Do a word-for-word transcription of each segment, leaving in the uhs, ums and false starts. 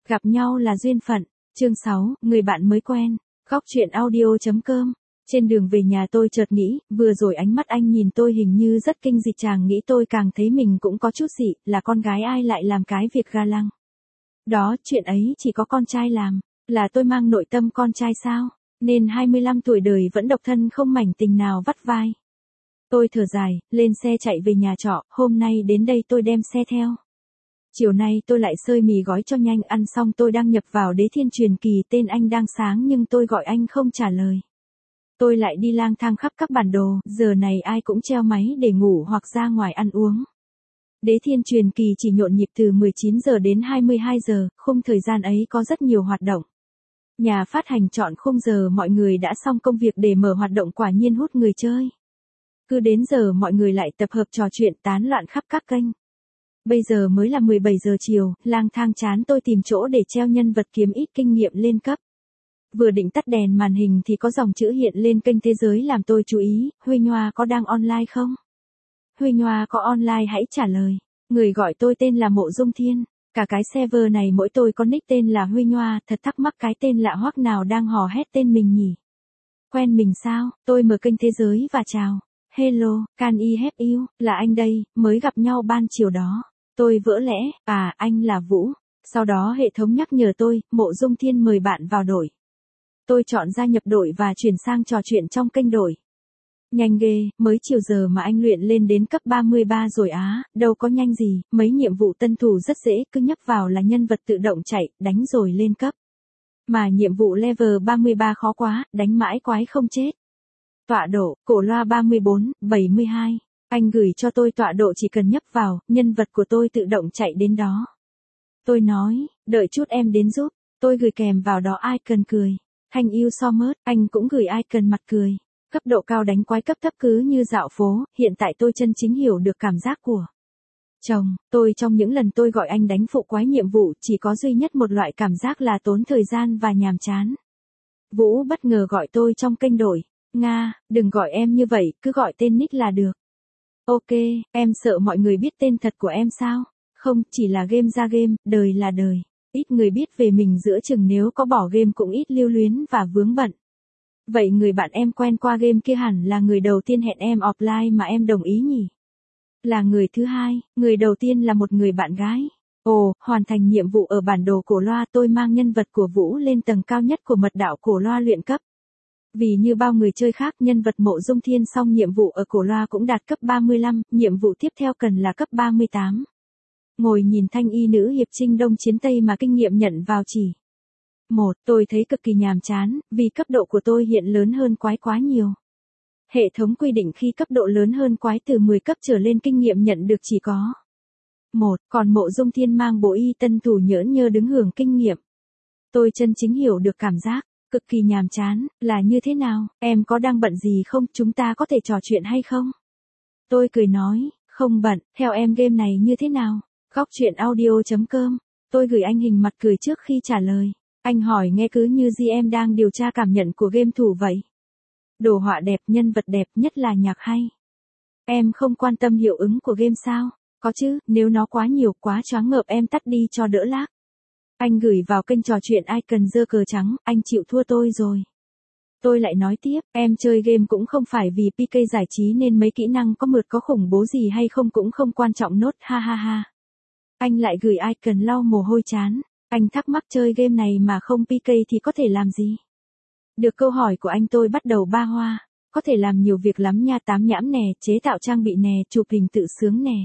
Gặp nhau là duyên phận. Chương sáu, người bạn mới quen. Góc truyện audio.com. Trên đường về nhà tôi chợt nghĩ, vừa rồi ánh mắt anh nhìn tôi hình như rất kinh dị, chàng nghĩ tôi càng thấy mình cũng có chút dị, là con gái ai lại làm cái việc ga lăng. Đó, chuyện ấy chỉ có con trai làm, là tôi mang nội tâm con trai sao, nên hai mươi lăm tuổi đời vẫn độc thân không mảnh tình nào vắt vai. Tôi thở dài, lên xe chạy về nhà trọ, hôm nay đến đây tôi đem xe theo. Chiều nay tôi lại xơi mì gói cho nhanh, ăn xong tôi đang nhập vào Đế Thiên Truyền Kỳ, tên anh đang sáng nhưng tôi gọi anh không trả lời. Tôi lại đi lang thang khắp các bản đồ, giờ này ai cũng treo máy để ngủ hoặc ra ngoài ăn uống. Đế Thiên Truyền Kỳ chỉ nhộn nhịp từ mười chín giờ đến hai mươi hai giờ, khung thời gian ấy có rất nhiều hoạt động. Nhà phát hành chọn khung giờ mọi người đã xong công việc để mở hoạt động, quả nhiên hút người chơi. Cứ đến giờ mọi người lại tập hợp trò chuyện tán loạn khắp các kênh. Bây giờ mới là mười bảy giờ chiều, lang thang chán tôi tìm chỗ để treo nhân vật kiếm ít kinh nghiệm lên cấp. Vừa định tắt đèn màn hình thì có dòng chữ hiện lên kênh Thế Giới làm tôi chú ý, Huy Nhoa có đang online không? Huy Nhoa có online hãy trả lời. Người gọi tôi tên là Mộ Dung Thiên, cả cái server này mỗi tôi có nick tên là Huy Nhoa, thật thắc mắc cái tên lạ hoắc nào đang hò hét tên mình nhỉ? Quen mình sao? Tôi mở kênh Thế Giới và chào. Hello, can I help you, là anh đây, mới gặp nhau ban chiều đó. Tôi vỡ lẽ, à, anh là Vũ. Sau đó hệ thống nhắc nhở tôi, Mộ Dung Thiên mời bạn vào đội. Tôi chọn gia nhập đội và chuyển sang trò chuyện trong kênh đội. Nhanh ghê, mới chiều giờ mà anh luyện lên đến cấp ba mươi ba rồi á, đâu có nhanh gì, mấy nhiệm vụ tân thủ rất dễ, cứ nhấp vào là nhân vật tự động chạy, đánh rồi lên cấp. Mà nhiệm vụ level ba mươi ba khó quá, đánh mãi quái không chết. Tọa độ, cổ loa ba mươi bốn, bảy mươi hai. Anh gửi cho tôi tọa độ chỉ cần nhấp vào, nhân vật của tôi tự động chạy đến đó. Tôi nói, đợi chút em đến giúp. Tôi gửi kèm vào đó icon cười. Thanh yêu so mớt, anh cũng gửi icon mặt cười. Cấp độ cao đánh quái, cấp thấp cứ như dạo phố, hiện tại tôi chân chính hiểu được cảm giác của chồng. Tôi trong những lần tôi gọi anh đánh phụ quái nhiệm vụ, chỉ có duy nhất một loại cảm giác là tốn thời gian và nhàm chán. Vũ bất ngờ gọi tôi trong kênh đội. Nga, đừng gọi em như vậy, cứ gọi tên nick là được. Ok, em sợ mọi người biết tên thật của em sao? Không, chỉ là game ra game, đời là đời. Ít người biết về mình, giữa chừng nếu có bỏ game cũng ít lưu luyến và vướng bận. Vậy người bạn em quen qua game kia hẳn là người đầu tiên hẹn em offline mà em đồng ý nhỉ? Là người thứ hai, người đầu tiên là một người bạn gái. Ồ, hoàn thành nhiệm vụ ở bản đồ cổ loa, tôi mang nhân vật của Vũ lên tầng cao nhất của mật đạo cổ loa luyện cấp. Vì như bao người chơi khác, nhân vật Mộ Dung Thiên xong nhiệm vụ ở cổ loa cũng đạt cấp ba mươi lăm, nhiệm vụ tiếp theo cần là cấp ba mươi tám. Ngồi nhìn thanh y nữ hiệp trinh đông chiến tây mà kinh nghiệm nhận vào chỉ một, tôi thấy cực kỳ nhàm chán, vì cấp độ của tôi hiện lớn hơn quái quá nhiều. Hệ thống quy định khi cấp độ lớn hơn quái từ mười cấp trở lên kinh nghiệm nhận được chỉ có một, còn Mộ Dung Thiên mang bộ y tân thủ nhỡn nhơ đứng hưởng kinh nghiệm. Tôi chân chính hiểu được cảm giác cực kỳ nhàm chán là như thế nào. Em có đang bận gì không, chúng ta có thể trò chuyện hay không? Tôi cười nói, không bận, theo em game này như thế nào? Góc truyện audio.com. Tôi gửi anh hình mặt cười trước khi trả lời. Anh hỏi nghe cứ như gì em đang điều tra cảm nhận của game thủ vậy. Đồ họa đẹp, nhân vật đẹp, nhất là nhạc hay. Em không quan tâm hiệu ứng của game sao? Có chứ, nếu nó quá nhiều, quá choáng ngợp em tắt đi cho đỡ lag. Anh gửi vào kênh trò chuyện icon giơ cờ trắng, anh chịu thua tôi rồi. Tôi lại nói tiếp, em chơi game cũng không phải vì pê ca giải trí nên mấy kỹ năng có mượt có khủng bố gì hay không cũng không quan trọng nốt, ha ha ha. Anh lại gửi icon lau mồ hôi chán. Anh thắc mắc chơi game này mà không pê ca thì có thể làm gì? Được câu hỏi của anh tôi bắt đầu ba hoa. Có thể làm nhiều việc lắm nha, tám nhãm nè, chế tạo trang bị nè, chụp hình tự sướng nè.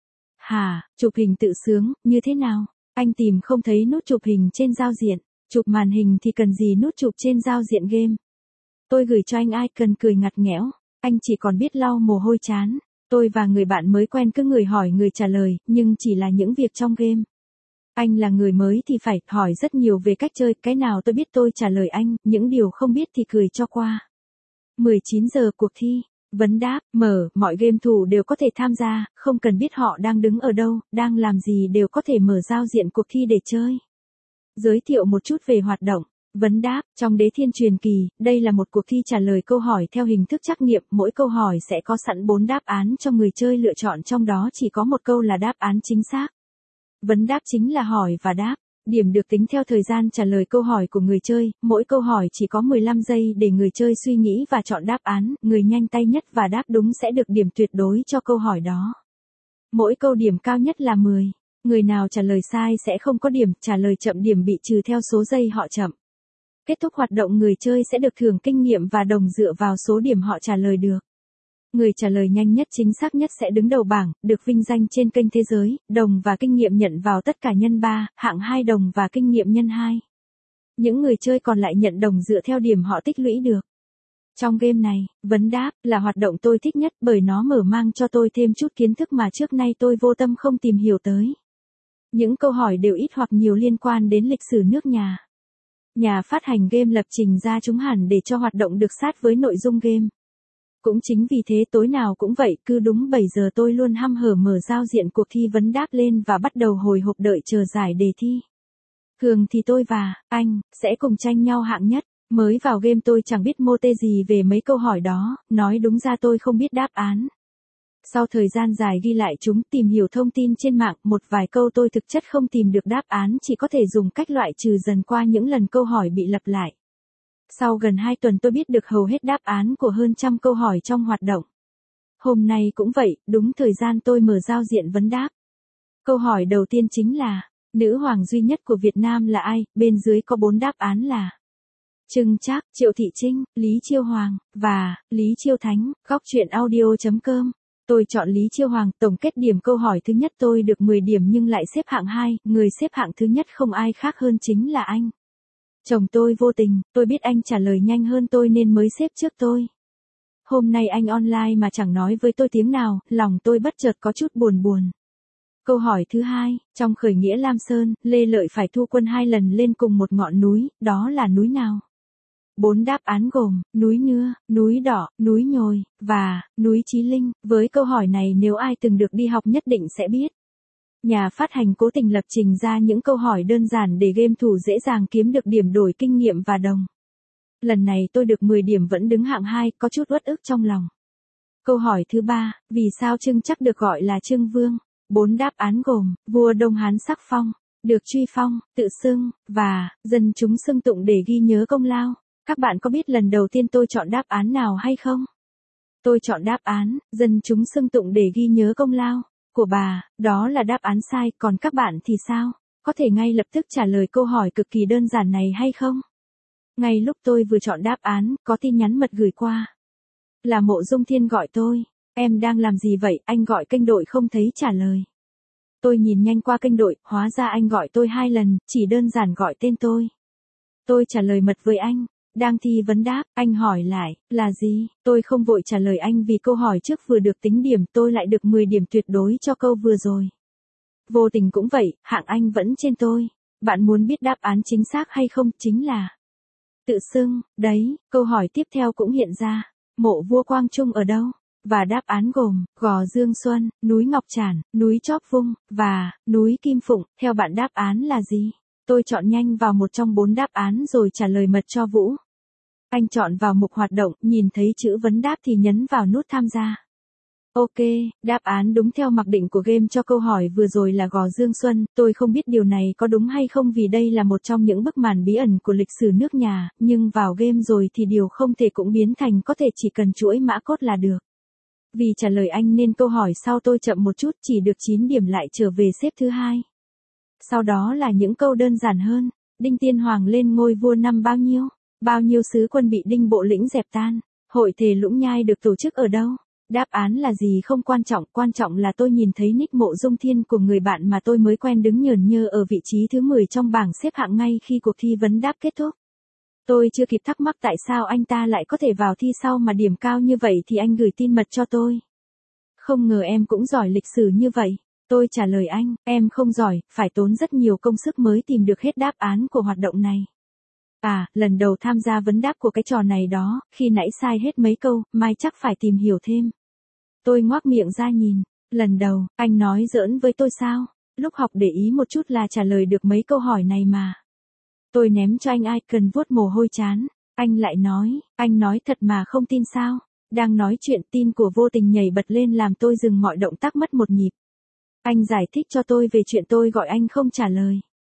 Hả, chụp hình tự sướng, như thế nào? Anh tìm không thấy nút chụp hình trên giao diện. Chụp màn hình thì cần gì nút chụp trên giao diện game? Tôi gửi cho anh icon cười ngặt nghẽo. Anh chỉ còn biết lau mồ hôi chán. Tôi và người bạn mới quen cứ người hỏi người trả lời, nhưng chỉ là những việc trong game. Anh là người mới thì phải hỏi rất nhiều về cách chơi, cái nào tôi biết tôi trả lời anh, những điều không biết thì cười cho qua. mười chín giờ cuộc thi, vấn đáp, mở, mọi game thủ đều có thể tham gia, không cần biết họ đang đứng ở đâu, đang làm gì đều có thể mở giao diện cuộc thi để chơi. Giới thiệu một chút về hoạt động. Vấn đáp, trong Đế Thiên Truyền Kỳ, đây là một cuộc thi trả lời câu hỏi theo hình thức trắc nghiệm, mỗi câu hỏi sẽ có sẵn bốn đáp án cho người chơi lựa chọn, trong đó chỉ có một câu là đáp án chính xác. Vấn đáp chính là hỏi và đáp. Điểm được tính theo thời gian trả lời câu hỏi của người chơi, mỗi câu hỏi chỉ có mười lăm giây để người chơi suy nghĩ và chọn đáp án, người nhanh tay nhất và đáp đúng sẽ được điểm tuyệt đối cho câu hỏi đó. Mỗi câu điểm cao nhất là mười. Người nào trả lời sai sẽ không có điểm, trả lời chậm điểm bị trừ theo số giây họ chậm. Kết thúc hoạt động người chơi sẽ được thưởng kinh nghiệm và đồng dựa vào số điểm họ trả lời được. Người trả lời nhanh nhất chính xác nhất sẽ đứng đầu bảng, được vinh danh trên kênh thế giới, đồng và kinh nghiệm nhận vào tất cả nhân ba, hạng hai đồng và kinh nghiệm nhân hai. Những người chơi còn lại nhận đồng dựa theo điểm họ tích lũy được. Trong game này, vấn đáp là hoạt động tôi thích nhất bởi nó mở mang cho tôi thêm chút kiến thức mà trước nay tôi vô tâm không tìm hiểu tới. Những câu hỏi đều ít hoặc nhiều liên quan đến lịch sử nước nhà. Nhà phát hành game lập trình ra chúng hẳn để cho hoạt động được sát với nội dung game. Cũng chính vì thế tối nào cũng vậy, cứ đúng bảy giờ tôi luôn hăm hở mở giao diện cuộc thi vấn đáp lên và bắt đầu hồi hộp đợi chờ giải đề thi. Thường thì tôi và anh sẽ cùng tranh nhau hạng nhất. Mới vào game tôi chẳng biết mô tê gì về mấy câu hỏi đó, nói đúng ra tôi không biết đáp án. Sau thời gian dài ghi lại chúng, tìm hiểu thông tin trên mạng, một vài câu tôi thực chất không tìm được đáp án, chỉ có thể dùng cách loại trừ dần qua những lần câu hỏi bị lặp lại. Sau gần hai tuần tôi biết được hầu hết đáp án của hơn trăm câu hỏi trong hoạt động. Hôm nay cũng vậy, đúng thời gian tôi mở giao diện vấn đáp. Câu hỏi đầu tiên chính là, nữ hoàng duy nhất của Việt Nam là ai? Bên dưới có bốn đáp án là Trưng Trác, Triệu Thị Trinh, Lý Chiêu Hoàng, và Lý Chiêu Thánh. Góc truyện audio chấm com. Tôi chọn Lý Chiêu Hoàng, tổng kết điểm câu hỏi thứ nhất tôi được mười điểm nhưng lại xếp hạng hai, người xếp hạng thứ nhất không ai khác hơn chính là anh. Chồng tôi vô tình, tôi biết anh trả lời nhanh hơn tôi nên mới xếp trước tôi. Hôm nay anh online mà chẳng nói với tôi tiếng nào, lòng tôi bất chợt có chút buồn buồn. Câu hỏi thứ hai, trong khởi nghĩa Lam Sơn, Lê Lợi phải thu quân hai lần lên cùng một ngọn núi, đó là núi nào? Bốn đáp án gồm, núi Nưa, núi Đỏ, núi Nhồi, và núi Chí Linh. Với câu hỏi này nếu ai từng được đi học nhất định sẽ biết. Nhà phát hành cố tình lập trình ra những câu hỏi đơn giản để game thủ dễ dàng kiếm được điểm đổi kinh nghiệm và đồng. Lần này tôi được mười điểm vẫn đứng hạng hai, có chút uất ức trong lòng. Câu hỏi thứ ba, vì sao Trưng Trác được gọi là Trưng Vương? Bốn đáp án gồm, vua Đông Hán sắc phong, được truy phong, tự xưng, và dân chúng xưng tụng để ghi nhớ công lao. Các bạn có biết lần đầu tiên tôi chọn đáp án nào hay không? Tôi chọn đáp án, dân chúng xưng tụng để ghi nhớ công lao của bà, đó là đáp án sai, còn các bạn thì sao? Có thể ngay lập tức trả lời câu hỏi cực kỳ đơn giản này hay không? Ngay lúc tôi vừa chọn đáp án, có tin nhắn mật gửi qua. Là Mộ Dung Thiên gọi tôi, em đang làm gì vậy, anh gọi kênh đội không thấy trả lời. Tôi nhìn nhanh qua kênh đội, hóa ra anh gọi tôi hai lần, chỉ đơn giản gọi tên tôi. Tôi trả lời mật với anh. Đang thi vấn đáp, anh hỏi lại, là gì? Tôi không vội trả lời anh vì câu hỏi trước vừa được tính điểm, tôi lại được mười điểm tuyệt đối cho câu vừa rồi. Vô tình cũng vậy, hạng anh vẫn trên tôi. Bạn muốn biết đáp án chính xác hay không? Chính là tự xưng, đấy, câu hỏi tiếp theo cũng hiện ra. Mộ vua Quang Trung ở đâu? Và đáp án gồm, Gò Dương Xuân, núi Ngọc Trản, núi Chóp Vung, và núi Kim Phụng. Theo bạn đáp án là gì? Tôi chọn nhanh vào một trong bốn đáp án rồi trả lời mật cho Vũ. Anh chọn vào mục hoạt động, nhìn thấy chữ vấn đáp thì nhấn vào nút tham gia. Ok, đáp án đúng theo mặc định của game cho câu hỏi vừa rồi là Gò Dương Xuân, tôi không biết điều này có đúng hay không vì đây là một trong những bức màn bí ẩn của lịch sử nước nhà, nhưng vào game rồi thì điều không thể cũng biến thành có thể chỉ cần chuỗi mã cốt là được. Vì trả lời anh nên câu hỏi sau tôi chậm một chút chỉ được chín điểm lại trở về xếp thứ hai. Sau đó là những câu đơn giản hơn, Đinh Tiên Hoàng lên ngôi vua năm bao nhiêu? Bao nhiêu sứ quân bị Đinh Bộ Lĩnh dẹp tan? Hội thề Lũng Nhai được tổ chức ở đâu? Đáp án là gì không quan trọng, quan trọng là tôi nhìn thấy nick Mộ Dung Thiên của người bạn mà tôi mới quen đứng nhờn nhơ ở vị trí thứ mười trong bảng xếp hạng ngay khi cuộc thi vấn đáp kết thúc. Tôi chưa kịp thắc mắc tại sao anh ta lại có thể vào thi sau mà điểm cao như vậy thì anh gửi tin mật cho tôi. Không ngờ em cũng giỏi lịch sử như vậy. Tôi trả lời anh, em không giỏi, phải tốn rất nhiều công sức mới tìm được hết đáp án của hoạt động này. À, lần đầu tham gia vấn đáp của cái trò này đó, khi nãy sai hết mấy câu, mai chắc phải tìm hiểu thêm. Tôi ngoác miệng ra nhìn, lần đầu, anh nói giỡn với tôi sao? Lúc học để ý một chút là trả lời được mấy câu hỏi này mà. Tôi ném cho anh icon vuốt mồ hôi chán, anh lại nói, anh nói thật mà không tin sao? Đang nói chuyện tin của vô tình nhảy bật lên làm tôi dừng mọi động tác mất một nhịp. Anh giải thích cho tôi về chuyện tôi gọi anh không trả lời.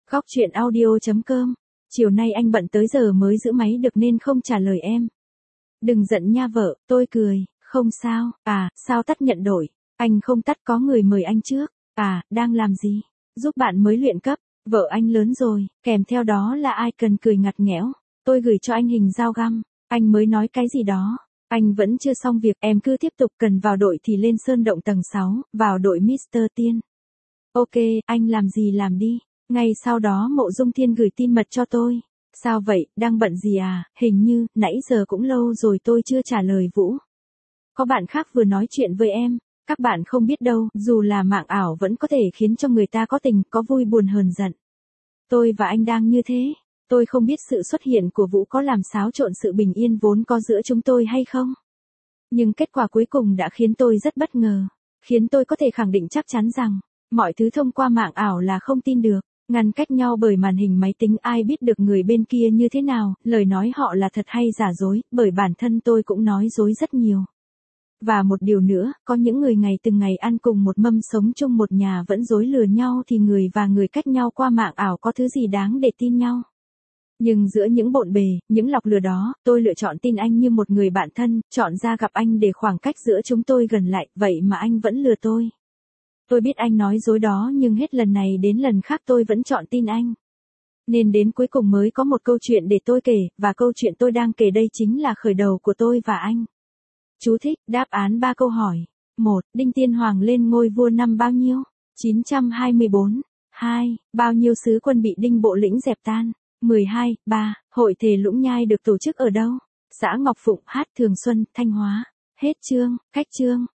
Góc chuyện audio chấm com. Chiều nay anh bận tới giờ mới giữ máy được nên không trả lời em. Đừng giận nha vợ, tôi cười, không sao. À, sao tắt nhận đổi? Anh không tắt, có người mời anh trước. À, đang làm gì? Giúp bạn mới luyện cấp. Vợ anh lớn rồi, kèm theo đó là ai cần cười ngặt nghẽo. Tôi gửi cho anh hình dao găm. Anh mới nói cái gì đó. Anh vẫn chưa xong việc, em cứ tiếp tục, cần vào đội thì lên sơn động tầng sáu, vào đội mít tơ Tiên. Ok, anh làm gì làm đi. Ngay sau đó Mộ Dung Thiên gửi tin mật cho tôi. Sao vậy, đang bận gì à, hình như, nãy giờ cũng lâu rồi tôi chưa trả lời Vũ. Có bạn khác vừa nói chuyện với em, các bạn không biết đâu, dù là mạng ảo vẫn có thể khiến cho người ta có tình, có vui buồn hờn giận. Tôi và anh đang như thế. Tôi không biết sự xuất hiện của Vũ có làm xáo trộn sự bình yên vốn có giữa chúng tôi hay không. Nhưng kết quả cuối cùng đã khiến tôi rất bất ngờ. Khiến tôi có thể khẳng định chắc chắn rằng, mọi thứ thông qua mạng ảo là không tin được. Ngăn cách nhau bởi màn hình máy tính, ai biết được người bên kia như thế nào, lời nói họ là thật hay giả dối, bởi bản thân tôi cũng nói dối rất nhiều. Và một điều nữa, có những người ngày từng ngày ăn cùng một mâm sống chung một nhà vẫn dối lừa nhau thì người và người cách nhau qua mạng ảo có thứ gì đáng để tin nhau. Nhưng giữa những bộn bề, những lọc lừa đó, tôi lựa chọn tin anh như một người bạn thân, chọn ra gặp anh để khoảng cách giữa chúng tôi gần lại, vậy mà anh vẫn lừa tôi. Tôi biết anh nói dối đó nhưng hết lần này đến lần khác tôi vẫn chọn tin anh. Nên đến cuối cùng mới có một câu chuyện để tôi kể, và câu chuyện tôi đang kể đây chính là khởi đầu của tôi và anh. Chú thích, đáp án ba câu hỏi. một. Đinh Tiên Hoàng lên ngôi vua năm bao nhiêu? chín trăm hai mươi tư. hai. Bao nhiêu sứ quân bị Đinh Bộ Lĩnh dẹp tan? mười hai. ba. Hội thề Lũng Nhai được tổ chức ở đâu? Xã Ngọc Phụng, Hát Thường Xuân, Thanh Hóa. Hết chương, cách chương.